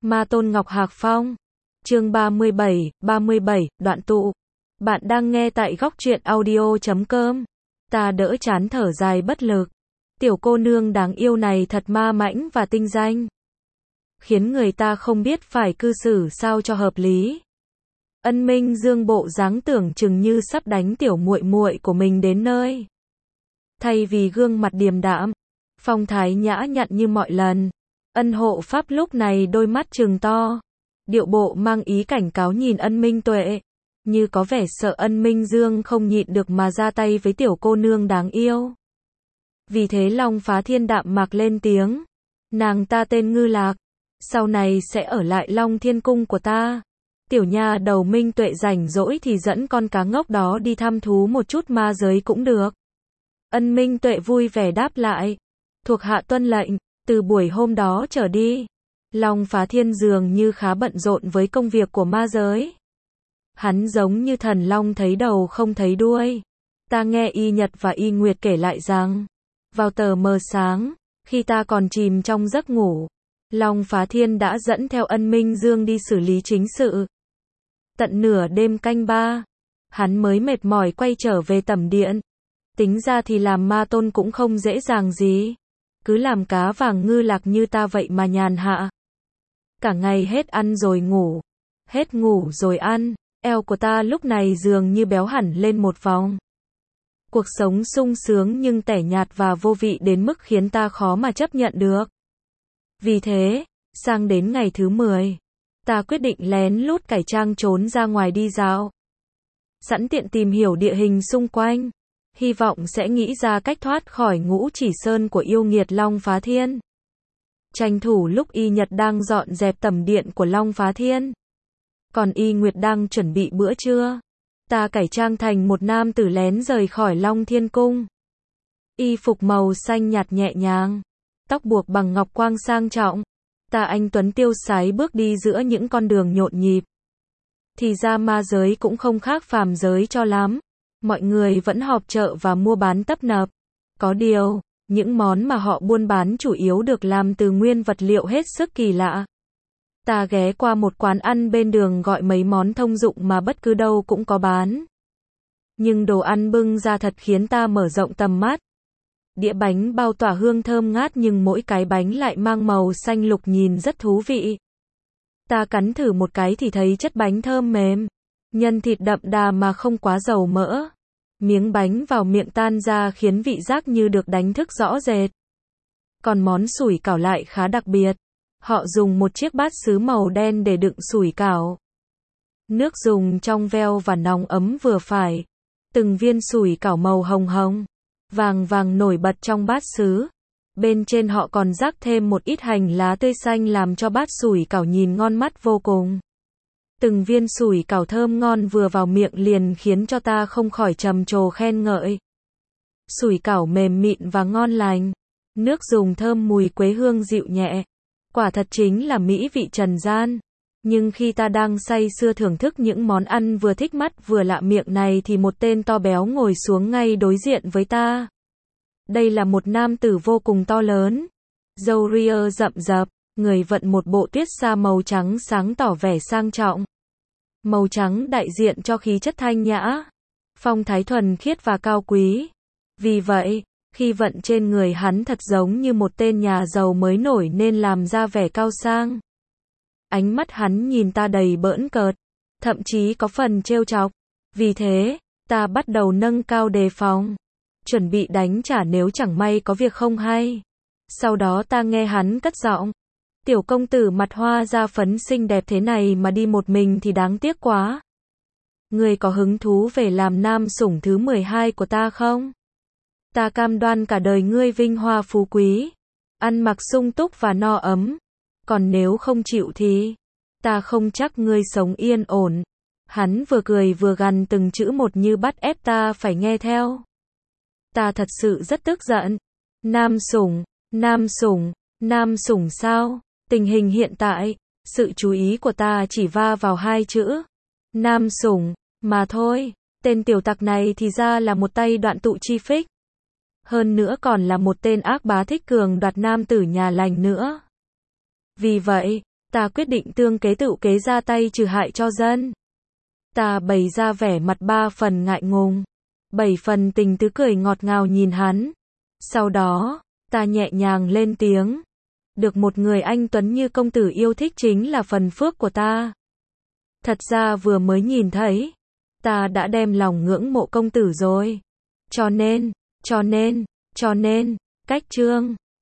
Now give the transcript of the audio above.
Ma Tôn Ngọc Hạc Phong. Chương 37, đoạn tụ. Bạn đang nghe tại góc truyện audio.com. Ta đỡ chán thở dài bất lực. Tiểu cô nương đáng yêu này thật ma mãnh và tinh danh, khiến người ta không biết phải cư xử sao cho hợp lý. Ân Minh Dương bộ dáng tưởng chừng như sắp đánh tiểu muội muội của mình đến nơi. Thay vì gương mặt điềm đạm, phong thái nhã nhặn như mọi lần, Ân Hộ Pháp lúc này đôi mắt trừng to, điệu bộ mang ý cảnh cáo nhìn Ân Minh Tuệ, như có vẻ sợ Ân Minh Dương không nhịn được mà ra tay với tiểu cô nương đáng yêu. Vì thế Long Phá Thiên đạm mạc lên tiếng, nàng ta tên Ngư Lạc, sau này sẽ ở lại Long Thiên Cung của ta. Tiểu nha đầu Minh Tuệ rảnh rỗi thì dẫn con cá ngốc đó đi thăm thú một chút ma giới cũng được. Ân Minh Tuệ vui vẻ đáp lại, thuộc hạ tuân lệnh. Từ buổi hôm đó trở đi, Long Phá Thiên dường như khá bận rộn với công việc của ma giới. Hắn giống như thần long thấy đầu không thấy đuôi. Ta nghe Y Nhật và Y Nguyệt kể lại rằng, vào tờ mờ sáng, khi ta còn chìm trong giấc ngủ, Long Phá Thiên đã dẫn theo Ân Minh Dương đi xử lý chính sự. Tận nửa đêm canh 3, hắn mới mệt mỏi quay trở về tẩm điện. Tính ra thì làm ma tôn cũng không dễ dàng gì. Cứ làm cá vàng Ngư Lạc như ta vậy mà nhàn hạ. Cả ngày hết ăn rồi ngủ, hết ngủ rồi ăn, eo của ta lúc này dường như béo hẳn lên một vòng. Cuộc sống sung sướng nhưng tẻ nhạt và vô vị đến mức khiến ta khó mà chấp nhận được. Vì thế, sang đến ngày thứ 10, ta quyết định lén lút cải trang trốn ra ngoài đi dạo. Sẵn tiện tìm hiểu địa hình xung quanh, hy vọng sẽ nghĩ ra cách thoát khỏi ngũ chỉ sơn của yêu nghiệt Long Phá Thiên. Tranh thủ lúc Y Nhật đang dọn dẹp tẩm điện của Long Phá Thiên, còn Y Nguyệt đang chuẩn bị bữa trưa, ta cải trang thành một nam tử lén rời khỏi Long Thiên Cung. Y phục màu xanh nhạt nhẹ nhàng, tóc buộc bằng ngọc quang sang trọng, ta anh tuấn tiêu sái bước đi giữa những con đường nhộn nhịp. Thì ra ma giới cũng không khác phàm giới cho lắm. Mọi người vẫn họp chợ và mua bán tấp nập. Có điều, những món mà họ buôn bán chủ yếu được làm từ nguyên vật liệu hết sức kỳ lạ. Ta ghé qua một quán ăn bên đường gọi mấy món thông dụng mà bất cứ đâu cũng có bán. Nhưng đồ ăn bưng ra thật khiến ta mở rộng tầm mắt. Đĩa bánh bao tỏa hương thơm ngát nhưng mỗi cái bánh lại mang màu xanh lục nhìn rất thú vị. Ta cắn thử một cái thì thấy chất bánh thơm mềm, nhân thịt đậm đà mà không quá dầu mỡ. Miếng bánh vào miệng tan ra khiến vị giác như được đánh thức rõ rệt. Còn món sủi cảo lại khá đặc biệt. Họ dùng một chiếc bát sứ màu đen để đựng sủi cảo. Nước dùng trong veo và nóng ấm vừa phải. Từng viên sủi cảo màu hồng hồng, vàng vàng nổi bật trong bát sứ. Bên trên họ còn rắc thêm một ít hành lá tươi xanh làm cho bát sủi cảo nhìn ngon mắt vô cùng. Từng viên sủi cảo thơm ngon vừa vào miệng liền khiến cho ta không khỏi trầm trồ khen ngợi. Sủi cảo mềm mịn và ngon lành, nước dùng thơm mùi quế hương dịu nhẹ. Quả thật chính là mỹ vị trần gian. Nhưng khi ta đang say sưa thưởng thức những món ăn vừa thích mắt vừa lạ miệng này thì một tên to béo ngồi xuống ngay đối diện với ta. Đây là một nam tử vô cùng to lớn, râu ria rậm rạp, người vận một bộ tuyết sa màu trắng sáng tỏ vẻ sang trọng. Màu trắng đại diện cho khí chất thanh nhã, phong thái thuần khiết và cao quý. Vì vậy, khi vận trên người hắn thật giống như một tên nhà giàu mới nổi nên làm ra vẻ cao sang. Ánh mắt hắn nhìn ta đầy bỡn cợt, thậm chí có phần trêu chọc. Vì thế, ta bắt đầu nâng cao đề phòng, chuẩn bị đánh trả nếu chẳng may có việc không hay. Sau đó ta nghe hắn cất giọng, tiểu công tử mặt hoa da phấn xinh đẹp thế này mà đi một mình thì đáng tiếc quá. Ngươi có hứng thú về làm nam sủng thứ 12 của ta không? Ta cam đoan cả đời ngươi vinh hoa phú quý, ăn mặc sung túc và no ấm. Còn nếu không chịu thì, ta không chắc ngươi sống yên ổn. Hắn vừa cười vừa gằn từng chữ một như bắt ép ta phải nghe theo. Ta thật sự rất tức giận. Nam sủng, nam sủng, nam sủng sao? Tình hình hiện tại, sự chú ý của ta chỉ va vào hai chữ nam sủng mà thôi. Tên tiểu tặc này thì ra là một tay đoạn tụ chi phích. Hơn nữa còn là một tên ác bá thích cường đoạt nam tử nhà lành nữa. Vì vậy, Ta quyết định tương kế tựu kế ra tay trừ hại cho dân. Ta bày ra vẻ mặt 3 phần ngại ngùng, 7 phần tình tứ cười ngọt ngào nhìn hắn. Sau đó, ta nhẹ nhàng lên tiếng. Được một người anh tuấn như công tử yêu thích chính là phần phước của ta. Thật ra vừa mới nhìn thấy, ta đã đem lòng ngưỡng mộ công tử rồi. Cho nên, cách chương